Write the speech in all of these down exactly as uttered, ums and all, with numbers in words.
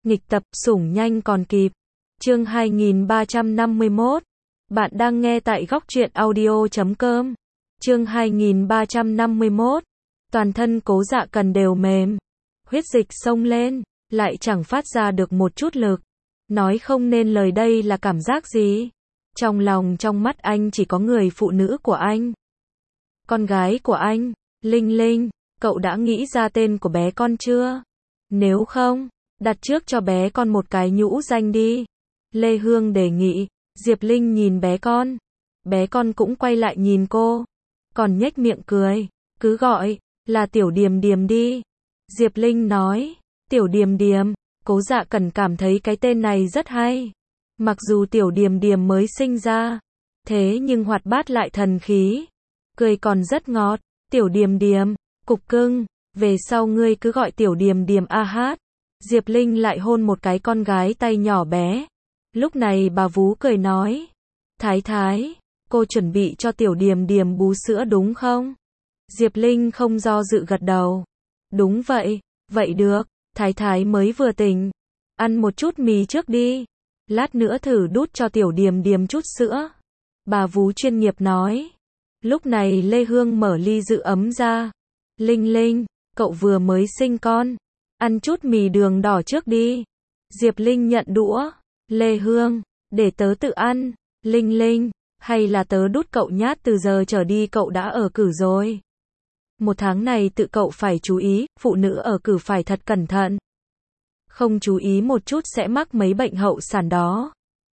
Nghịch tập, sủng nhanh còn kịp. Chương hai nghìn ba trăm năm mươi mốt. Bạn đang nghe tại góc truyện audio chấm com. Chương hai nghìn ba trăm năm mươi mốt. Toàn thân Cố Dạ Cần đều mềm. Huyết dịch xông lên, lại chẳng phát ra được một chút lực. Nói không nên lời đây là cảm giác gì. Trong lòng trong mắt anh chỉ có người phụ nữ của anh. Con gái của anh, Linh Linh, cậu đã nghĩ ra tên của bé con chưa? Nếu không, đặt trước cho bé con một cái nhũ danh đi. Lê Hương đề nghị. Diệp Linh nhìn bé con. Bé con cũng quay lại nhìn cô. Còn nhếch miệng cười. Cứ gọi là Tiểu Điềm Điềm đi. Diệp Linh nói. Tiểu Điềm Điềm. Cố Dạ Cần cảm thấy cái tên này rất hay. Mặc dù Tiểu Điềm Điềm mới sinh ra, thế nhưng hoạt bát lại thần khí. Cười còn rất ngọt. Tiểu Điềm Điềm, cục cưng, về sau ngươi cứ gọi Tiểu Điềm Điềm a hát. Diệp Linh lại hôn một cái con gái tay nhỏ bé. Lúc này bà vú cười nói. Thái thái, cô chuẩn bị cho Tiểu Điềm Điềm bú sữa đúng không? Diệp Linh không do dự gật đầu. Đúng vậy, vậy được, thái thái mới vừa tỉnh. Ăn một chút mì trước đi. Lát nữa thử đút cho Tiểu Điềm Điềm chút sữa. Bà vú chuyên nghiệp nói. Lúc này Lê Hương mở ly giữ ấm ra. Linh Linh, cậu vừa mới sinh con. Ăn chút mì đường đỏ trước đi. Diệp Linh nhận đũa. Lê Hương, để tớ tự ăn. Linh Linh, hay là tớ đút cậu nhát, từ giờ trở đi cậu đã ở cử rồi. Một tháng này tự cậu phải chú ý, phụ nữ ở cử phải thật cẩn thận. Không chú ý một chút sẽ mắc mấy bệnh hậu sản đó.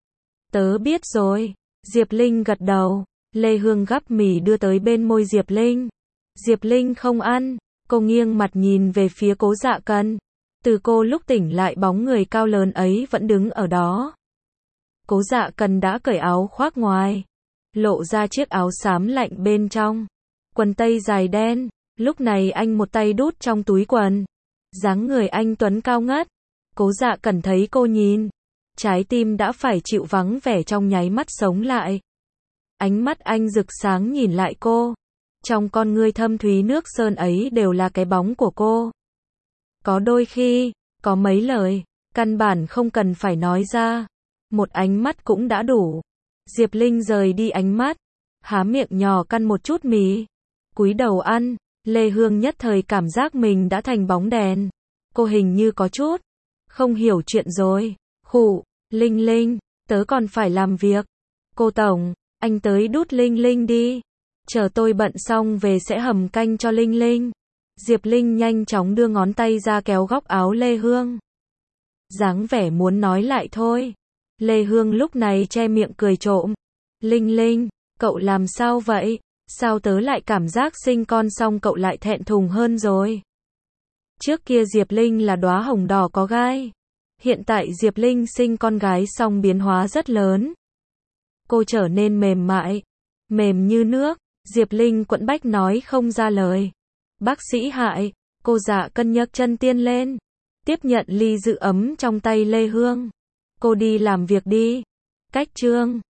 Tớ biết rồi. Diệp Linh gật đầu. Lê Hương gắp mì đưa tới bên môi Diệp Linh. Diệp Linh không ăn. Cô nghiêng mặt nhìn về phía Cố Dạ Cần. Từ cô lúc tỉnh lại bóng người cao lớn ấy vẫn đứng ở đó. Cố Dạ Cần đã cởi áo khoác ngoài, lộ ra chiếc áo xám lạnh bên trong. Quần tây dài đen, lúc này anh một tay đút trong túi quần. Dáng người anh tuấn cao ngất. Cố Dạ Cần thấy cô nhìn, trái tim đã phải chịu vắng vẻ trong nháy mắt sống lại. Ánh mắt anh rực sáng nhìn lại cô. Trong con ngươi thâm thúy nước sơn ấy đều là cái bóng của cô. Có đôi khi, có mấy lời, căn bản không cần phải nói ra. Một ánh mắt cũng đã đủ. Diệp Linh rời đi ánh mắt, há miệng nhỏ căn một chút mì, cúi đầu ăn. Lê Hương nhất thời cảm giác mình đã thành bóng đèn. Cô hình như có chút không hiểu chuyện rồi. Khụ, Linh Linh, tớ còn phải làm việc. Cô tổng, anh tới đút Linh Linh đi. Chờ tôi bận xong về sẽ hầm canh cho Linh Linh. Diệp Linh nhanh chóng đưa ngón tay ra kéo góc áo Lê Hương. Dáng vẻ muốn nói lại thôi. Lê Hương lúc này che miệng cười trộm. Linh Linh, cậu làm sao vậy? Sao tớ lại cảm giác sinh con xong cậu lại thẹn thùng hơn rồi? Trước kia Diệp Linh là đóa hồng đỏ có gai. Hiện tại Diệp Linh sinh con gái xong biến hóa rất lớn. Cô trở nên mềm mại, mềm như nước. Diệp Linh quẫn bách nói không ra lời. Bác sĩ Hại, cô Dạ Cần nhấc chân tiên lên, tiếp nhận ly giữ ấm trong tay Lê Hương. Cô đi làm việc đi. Cách chương